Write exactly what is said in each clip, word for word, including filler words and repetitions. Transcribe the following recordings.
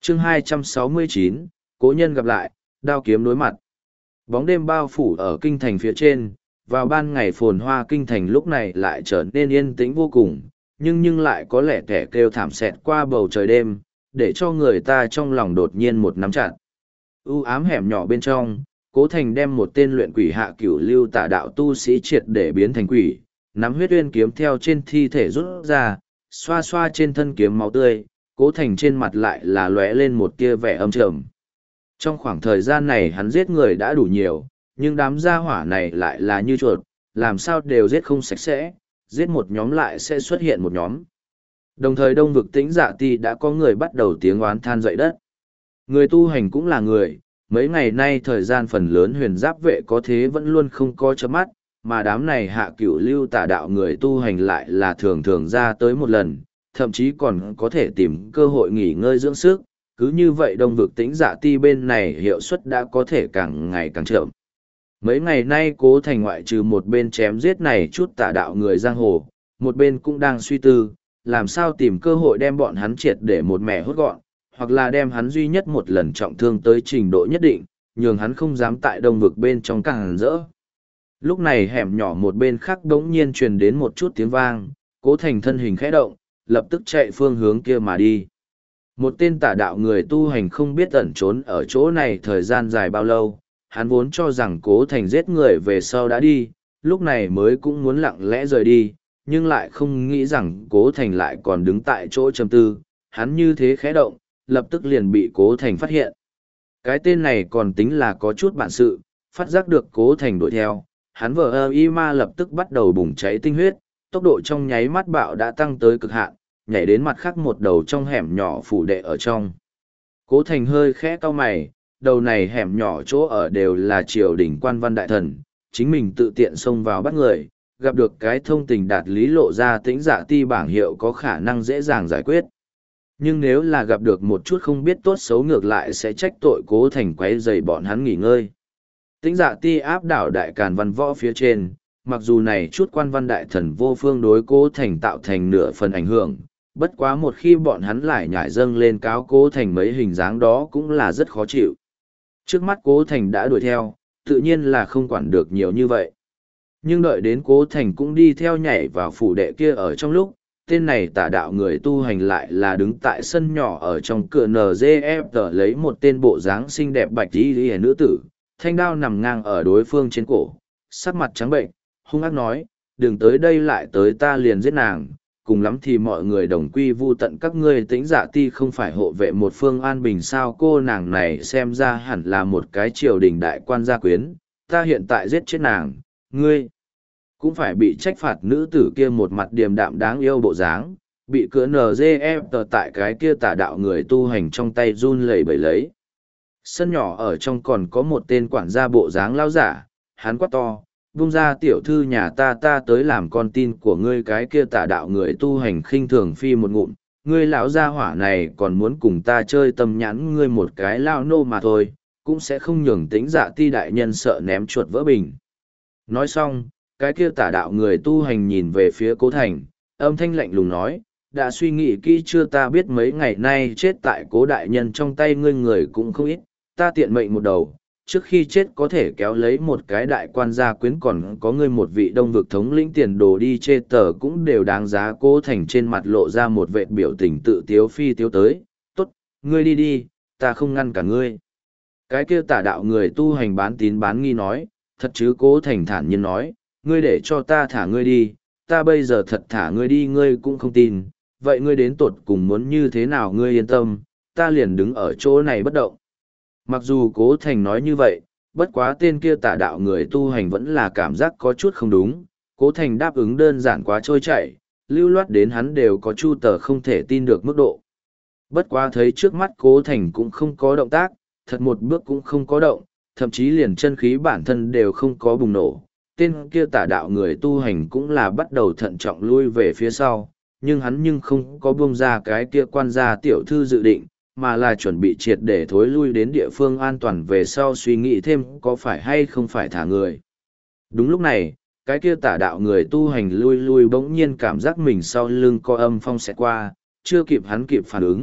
chương hai trăm sáu mươi chín, cố nhân gặp lại, đao kiếm đối mặt. Bóng đêm bao phủ ở kinh thành phía trên, vào ban ngày phồn hoa kinh thành lúc này lại trở nên yên tĩnh vô cùng, nhưng nhưng lại có lẽ kẻ kêu thảm xẹt qua bầu trời đêm, để cho người ta trong lòng đột nhiên một nắm chặt. U ám hẻm nhỏ bên trong, Cố Thành đem một tên luyện quỷ hạ cửu lưu tà đạo tu sĩ triệt để biến thành quỷ, nắm huyết uyên kiếm theo trên thi thể rút ra, xoa xoa trên thân kiếm máu tươi, Cố Thành trên mặt lại là lóe lên một tia vẻ âm trầm. Trong khoảng thời gian này hắn giết người đã đủ nhiều, nhưng đám gia hỏa này lại là như chuột, làm sao đều giết không sạch sẽ, giết một nhóm lại sẽ xuất hiện một nhóm. Đồng thời đông vực tĩnh dạ ti đã có người bắt đầu tiếng oán than dậy đất. Người tu hành cũng là người, mấy ngày nay thời gian phần lớn huyền giáp vệ có thế vẫn luôn không có chớp mắt, mà đám này hạ cửu lưu tà đạo người tu hành lại là thường thường ra tới một lần, thậm chí còn có thể tìm cơ hội nghỉ ngơi dưỡng sức. Cứ như vậy đông vực tĩnh dạ ti bên này hiệu suất đã có thể càng ngày càng chậm. Mấy ngày nay Cố Thành ngoại trừ một bên chém giết này chút tà đạo người giang hồ, một bên cũng đang suy tư, làm sao tìm cơ hội đem bọn hắn triệt để một mẻ hốt gọn, hoặc là đem hắn duy nhất một lần trọng thương tới trình độ nhất định, nhường hắn không dám tại đông vực bên trong càng rỡ. Lúc này hẻm nhỏ một bên khác đống nhiên truyền đến một chút tiếng vang, Cố Thành thân hình khẽ động, lập tức chạy phương hướng kia mà đi. Một tên tà đạo người tu hành không biết ẩn trốn ở chỗ này thời gian dài bao lâu, hắn vốn cho rằng Cố Thành giết người về sau đã đi, lúc này mới cũng muốn lặng lẽ rời đi, nhưng lại không nghĩ rằng Cố Thành lại còn đứng tại chỗ trầm tư, hắn như thế khẽ động, lập tức liền bị Cố Thành phát hiện. Cái tên này còn tính là có chút bản sự, phát giác được Cố Thành đuổi theo, hắn vờ ơ y ma lập tức bắt đầu bùng cháy tinh huyết, tốc độ trong nháy mắt bạo đã tăng tới cực hạn, nhảy đến mặt khác một đầu trong hẻm nhỏ phủ đệ ở trong. Cố Thành hơi khẽ cau mày, đầu này hẻm nhỏ chỗ ở đều là triều đình quan văn đại thần, chính mình tự tiện xông vào bắt người, gặp được cái thông tình đạt lý lộ ra tĩnh dạ ti bảng hiệu có khả năng dễ dàng giải quyết. Nhưng nếu là gặp được một chút không biết tốt xấu ngược lại sẽ trách tội Cố Thành quấy rầy bọn hắn nghỉ ngơi. Tĩnh dạ ti áp đảo đại càn văn võ phía trên, mặc dù này chút quan văn đại thần vô phương đối Cố Thành tạo thành nửa phần ảnh hưởng, bất quá một khi bọn hắn lại nhảy dâng lên cáo Cố Thành mấy hình dáng đó cũng là rất khó chịu. Trước mắt Cố Thành đã đuổi theo, tự nhiên là không quản được nhiều như vậy. Nhưng đợi đến Cố Thành cũng đi theo nhảy vào phủ đệ kia ở trong lúc, tên này tà đạo người tu hành lại là đứng tại sân nhỏ ở trong cửa en giê ép tờ lấy một tên bộ dáng xinh đẹp bạch y y nữ tử, thanh đao nằm ngang ở đối phương trên cổ, sắc mặt trắng bệnh, hung ác nói, đừng tới đây lại tới ta liền giết nàng, cùng lắm thì mọi người đồng quy vu tận các ngươi tĩnh dạ ti không phải hộ vệ một phương an bình sao. Cô nàng này xem ra hẳn là một cái triều đình đại quan gia quyến, ta hiện tại giết chết nàng, ngươi cũng phải bị trách phạt. Nữ tử kia một mặt điềm đạm đáng yêu bộ dáng, bị cửa en giê ép tờ tại cái kia tà đạo người tu hành trong tay run lẩy bẩy lấy. Sân nhỏ ở trong còn có một tên quản gia bộ dáng lao giả, hắn quát to, vung ra tiểu thư nhà ta ta tới làm con tin của ngươi. Cái kia tà đạo người tu hành khinh thường phi một ngụm, ngươi lão gia hỏa này còn muốn cùng ta chơi tâm nhãn, ngươi một cái lao nô mà thôi, cũng sẽ không nhường tĩnh dạ ti đại nhân sợ ném chuột vỡ bình. Nói xong, cái kia tà đạo người tu hành nhìn về phía Cố Thành, âm thanh lạnh lùng nói, đã suy nghĩ kỹ chưa? Ta biết mấy ngày nay chết tại Cố đại nhân trong tay ngươi người cũng không ít, ta tiện mệnh một đầu, trước khi chết có thể kéo lấy một cái đại quan gia quyến, còn có ngươi một vị đông vực thống lĩnh tiền đồ đi chê tờ cũng đều đáng giá. Cố Thành trên mặt lộ ra một vệt biểu tình tự tiếu phi tiếu tới, tốt, ngươi đi đi, ta không ngăn cả ngươi. Cái kia tà đạo người tu hành bán tín bán nghi nói, thật chứ? Cố Thành thản nhiên nói, ngươi để cho ta thả ngươi đi, ta bây giờ thật thả ngươi đi ngươi cũng không tin, vậy ngươi đến tột cùng muốn như thế nào? Ngươi yên tâm, ta liền đứng ở chỗ này bất động. Mặc dù Cố Thành nói như vậy, bất quá tên kia tà đạo người tu hành vẫn là cảm giác có chút không đúng. Cố Thành đáp ứng đơn giản quá trôi chảy, lưu loát đến hắn đều có chu tờ không thể tin được mức độ. Bất quá thấy trước mắt Cố Thành cũng không có động tác, thật một bước cũng không có động, thậm chí liền chân khí bản thân đều không có bùng nổ. Tên kia tà đạo người tu hành cũng là bắt đầu thận trọng lui về phía sau, nhưng hắn nhưng không có buông ra cái kia quan gia tiểu thư dự định, mà là chuẩn bị triệt để thối lui đến địa phương an toàn về sau suy nghĩ thêm có phải hay không phải thả người. Đúng lúc này, cái kia tà đạo người tu hành lui lui bỗng nhiên cảm giác mình sau lưng có âm phong xẹt qua, chưa kịp hắn kịp phản ứng,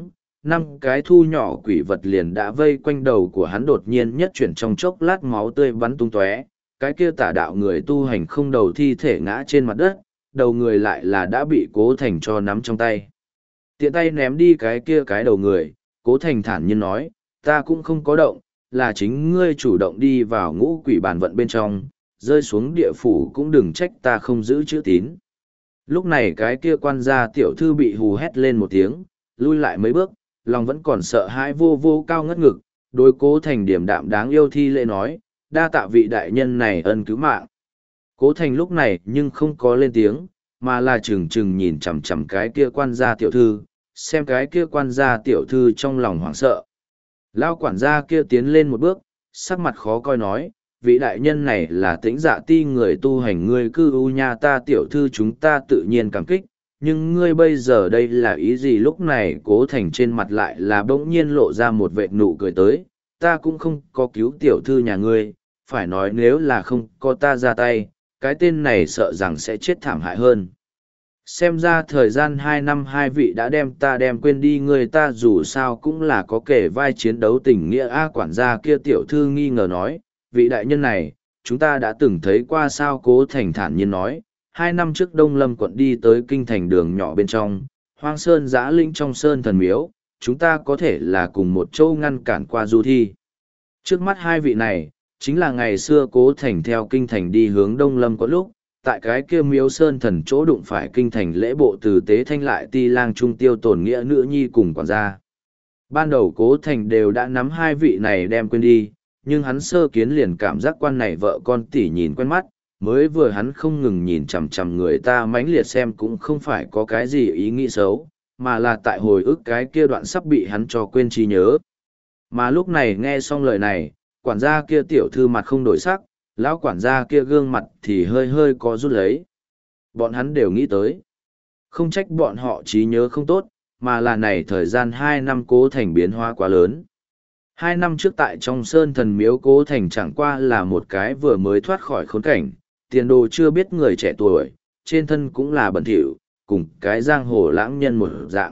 năm cái thu nhỏ quỷ vật liền đã vây quanh đầu của hắn, đột nhiên nhất chuyển trong chốc lát máu tươi bắn tung tóe, cái kia tả đạo người tu hành không đầu thi thể ngã trên mặt đất, đầu người lại là đã bị Cố Thành cho nắm trong tay. Tiện tay ném đi cái kia cái đầu người, Cố Thành thản nhiên nói, ta cũng không có động, là chính ngươi chủ động đi vào ngũ quỷ bản vận bên trong, rơi xuống địa phủ cũng đừng trách ta không giữ chữ tín. Lúc này cái kia quan gia tiểu thư bị hù hét lên một tiếng, lui lại mấy bước, lòng vẫn còn sợ hãi vô vô cao ngất ngực, đối Cố Thành điềm đạm đáng yêu thi lễ nói, đa tạ vị đại nhân này ân cứu mạng. Cố Thành lúc này nhưng không có lên tiếng, mà là chừng chừng nhìn chằm chằm cái kia quan gia tiểu thư, xem cái kia quan gia tiểu thư trong lòng hoảng sợ. Lao quản gia kia tiến lên một bước, sắc mặt khó coi nói, vị đại nhân này là tĩnh dạ ti người tu hành, ngươi cư u nha ta tiểu thư chúng ta tự nhiên cảm kích, nhưng ngươi bây giờ đây là ý gì? Lúc này Cố Thành trên mặt lại là bỗng nhiên lộ ra một vệt nụ cười tới, ta cũng không có cứu tiểu thư nhà ngươi, phải nói nếu là không có ta ra tay, cái tên này sợ rằng sẽ chết thảm hại hơn. Xem ra thời gian hai năm hai vị đã đem ta đem quên đi, người ta dù sao cũng là có kể vai chiến đấu tình nghĩa. A quản gia kia tiểu thư nghi ngờ nói, vị đại nhân này, chúng ta đã từng thấy qua sao? Cố Thành thản nhiên nói, hai năm trước Đông Lâm quận đi tới kinh thành đường nhỏ bên trong, hoang sơn giã linh trong sơn thần miếu, chúng ta có thể là cùng một châu ngăn cản qua du thi. Trước mắt hai vị này, chính là ngày xưa Cố Thành theo kinh thành đi hướng Đông Lâm quận lúc, tại cái kia miếu sơn thần chỗ đụng phải kinh thành lễ bộ từ tế thanh lại ti lang trung tiêu tổn nghĩa nữ nhi cùng quản gia. Ban đầu Cố Thành đều đã nắm hai vị này đem quên đi, nhưng hắn sơ kiến liền cảm giác quan này vợ con tỉ nhìn quen mắt, mới vừa hắn không ngừng nhìn chằm chằm người ta mãnh liệt xem cũng không phải có cái gì ý nghĩ xấu, mà là tại hồi ức cái kia đoạn sắp bị hắn cho quên trí nhớ. Mà lúc này nghe xong lời này, quản gia kia tiểu thư mặt không đổi sắc, lão quản gia kia gương mặt thì hơi hơi có rút lấy. Bọn hắn đều nghĩ tới. Không trách bọn họ trí nhớ không tốt, mà là này thời gian hai năm Cố Thành biến hóa quá lớn. Hai năm trước tại trong sơn thần miếu, Cố Thành chẳng qua là một cái vừa mới thoát khỏi khốn cảnh, tiền đồ chưa biết người trẻ tuổi, trên thân cũng là bẩn thỉu, cùng cái giang hồ lãng nhân một dạng.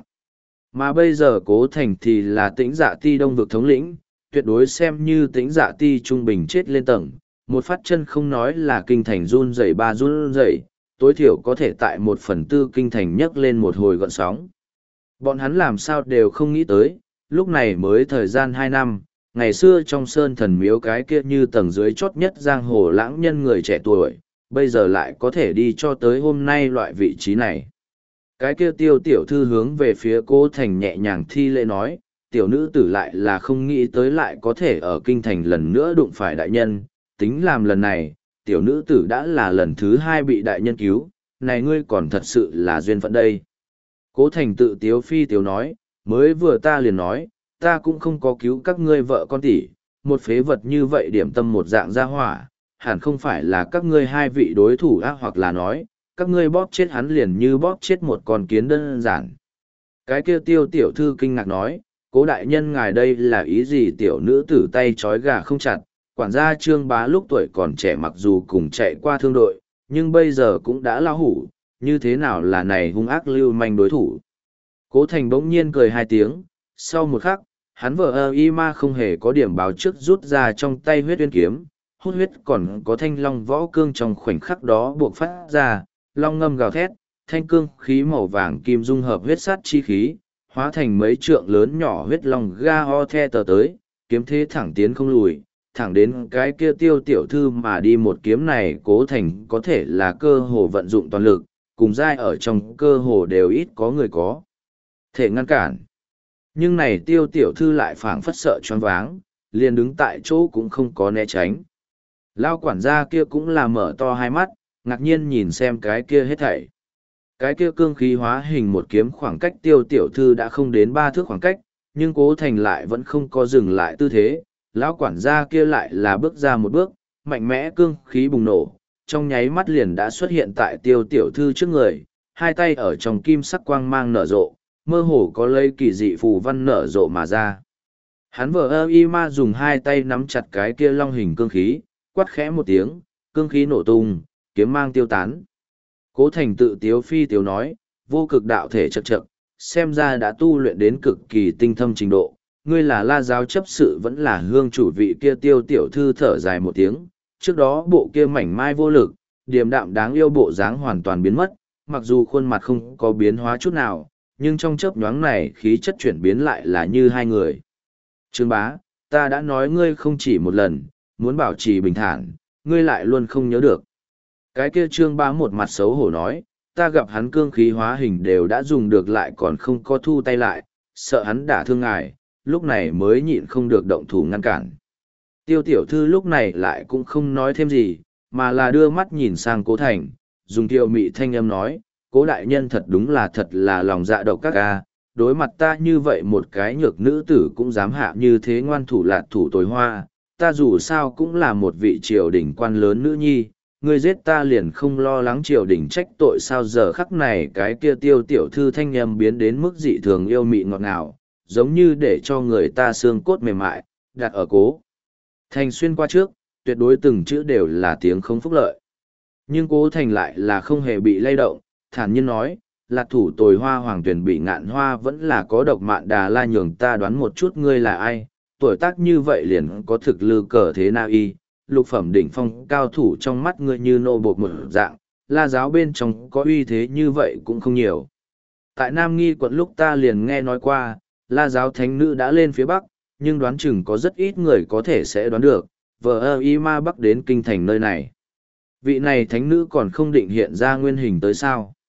Mà bây giờ Cố Thành thì là Tĩnh Dạ Ti đông vực thống lĩnh, tuyệt đối xem như Tĩnh Dạ Ti trung bình chết lên tầng, một phát chân không nói là kinh thành run rẩy ba run rẩy, tối thiểu có thể tại một phần tư kinh thành nhấc lên một hồi gọn sóng. Bọn hắn làm sao đều không nghĩ tới, lúc này mới thời gian hai năm, ngày xưa trong sơn thần miếu cái kia như tầng dưới chót nhất giang hồ lãng nhân người trẻ tuổi, bây giờ lại có thể đi cho tới hôm nay loại vị trí này. Cái kia tiêu tiểu thư hướng về phía Cố Thành nhẹ nhàng thi lễ nói, tiểu nữ tử lại là không nghĩ tới lại có thể ở kinh thành lần nữa đụng phải đại nhân, tính làm lần này, tiểu nữ tử đã là lần thứ hai bị đại nhân cứu, này ngươi còn thật sự là duyên phận đây. Cố Thành tự tiếu phi tiếu nói, mới vừa ta liền nói, ta cũng không có cứu các ngươi vợ con tỷ, một phế vật như vậy điểm tâm một dạng gia hỏa, hẳn không phải là các ngươi hai vị đối thủ ác, hoặc là nói, các ngươi bóp chết hắn liền như bóp chết một con kiến đơn giản. Cái kia tiêu tiểu thư kinh ngạc nói, Cố đại nhân ngài đây là ý gì? Tiểu nữ tử tay trói gà không chặt, quản gia Trương Bá lúc tuổi còn trẻ mặc dù cùng chạy qua thương đội, nhưng bây giờ cũng đã lao hủ, như thế nào là này hung ác lưu manh đối thủ. Cố Thành bỗng nhiên cười hai tiếng, sau một khắc, hắn vợ ơ y ma không hề có điểm báo trước rút ra trong tay huyết uyên kiếm, hút huyết còn có thanh long võ cương trong khoảnh khắc đó buộc phát ra, long ngâm gào thét, thanh cương khí màu vàng kim dung hợp huyết sát chi khí, hóa thành mấy trượng lớn nhỏ huyết long ga ho the tờ tới, kiếm thế thẳng tiến không lùi, thẳng đến cái kia tiêu tiểu thư mà đi. Một kiếm này Cố Thành có thể là cơ hồ vận dụng toàn lực, cùng giai ở trong cơ hồ đều ít có người có thể ngăn cản. Nhưng này tiêu tiểu thư lại phảng phất sợ choáng váng, liền đứng tại chỗ cũng không có né tránh. Lao quản gia kia cũng là mở to hai mắt, ngạc nhiên nhìn xem cái kia hết thảy. Cái kia cương khí hóa hình một kiếm khoảng cách tiêu tiểu thư đã không đến ba thước khoảng cách, nhưng Cố Thành lại vẫn không có dừng lại tư thế. Lão quản gia kia lại là bước ra một bước, mạnh mẽ cương khí bùng nổ, trong nháy mắt liền đã xuất hiện tại tiêu tiểu thư trước người, hai tay ở trong kim sắc quang mang nở rộ, mơ hồ có lấy kỳ dị phù văn nở rộ mà ra. Hắn vờ ơ y ma dùng hai tay nắm chặt cái kia long hình cương khí, quát khẽ một tiếng, cương khí nổ tung, kiếm mang tiêu tán. Cố Thành tự tiếu phi tiếu nói, vô cực đạo thể chật chật, xem ra đã tu luyện đến cực kỳ tinh thâm trình độ. Ngươi là La giáo chấp sự vẫn là hương chủ vị kia Tiêu tiểu thư thở dài một tiếng, trước đó bộ kia mảnh mai vô lực, điềm đạm đáng yêu bộ dáng hoàn toàn biến mất, mặc dù khuôn mặt không có biến hóa chút nào, nhưng trong chớp nhoáng này khí chất chuyển biến lại là như hai người. Trương bá, ta đã nói ngươi không chỉ một lần, muốn bảo trì bình thản, ngươi lại luôn không nhớ được. Cái kia Trương bá một mặt xấu hổ nói, ta gặp hắn cương khí hóa hình đều đã dùng được lại còn không có thu tay lại, sợ hắn đả thương ngài, lúc này mới nhịn không được động thủ ngăn cản. Tiêu tiểu thư lúc này lại cũng không nói thêm gì, mà là đưa mắt nhìn sang Cố Thành, dùng kiều mị thanh âm nói, Cố đại nhân thật đúng là thật là lòng dạ độc các ca, đối mặt ta như vậy một cái nhược nữ tử cũng dám hạ như thế ngoan thủ lạt thủ tối hoa, ta dù sao cũng là một vị triều đình quan lớn nữ nhi, ngươi giết ta liền không lo lắng triều đình trách tội sao. Giờ khắc này cái kia Tiêu tiểu thư thanh âm biến đến mức dị thường yêu mị ngọt ngào, giống như để cho người ta xương cốt mềm mại, đặt ở Cố Thành xuyên qua trước, tuyệt đối từng chữ đều là tiếng không phúc lợi. Nhưng Cố Thành lại là không hề bị lay động, thản nhiên nói, là thủ tồi hoa hoàng tuyển bị ngạn hoa vẫn là có độc mạn đà la, nhường ta đoán một chút ngươi là ai, tuổi tác như vậy liền có thực lư cờ thế nào y, lục phẩm đỉnh phong cao thủ trong mắt ngươi như nô bột một dạng, La giáo bên trong có uy thế như vậy cũng không nhiều. Tại Nam Nghi quận lúc ta liền nghe nói qua, La giáo thánh nữ đã lên phía Bắc, nhưng đoán chừng có rất ít người có thể sẽ đoán được, vờ ơ y ma Bắc đến kinh thành nơi này. Vị này thánh nữ còn không định hiện ra nguyên hình tới sao.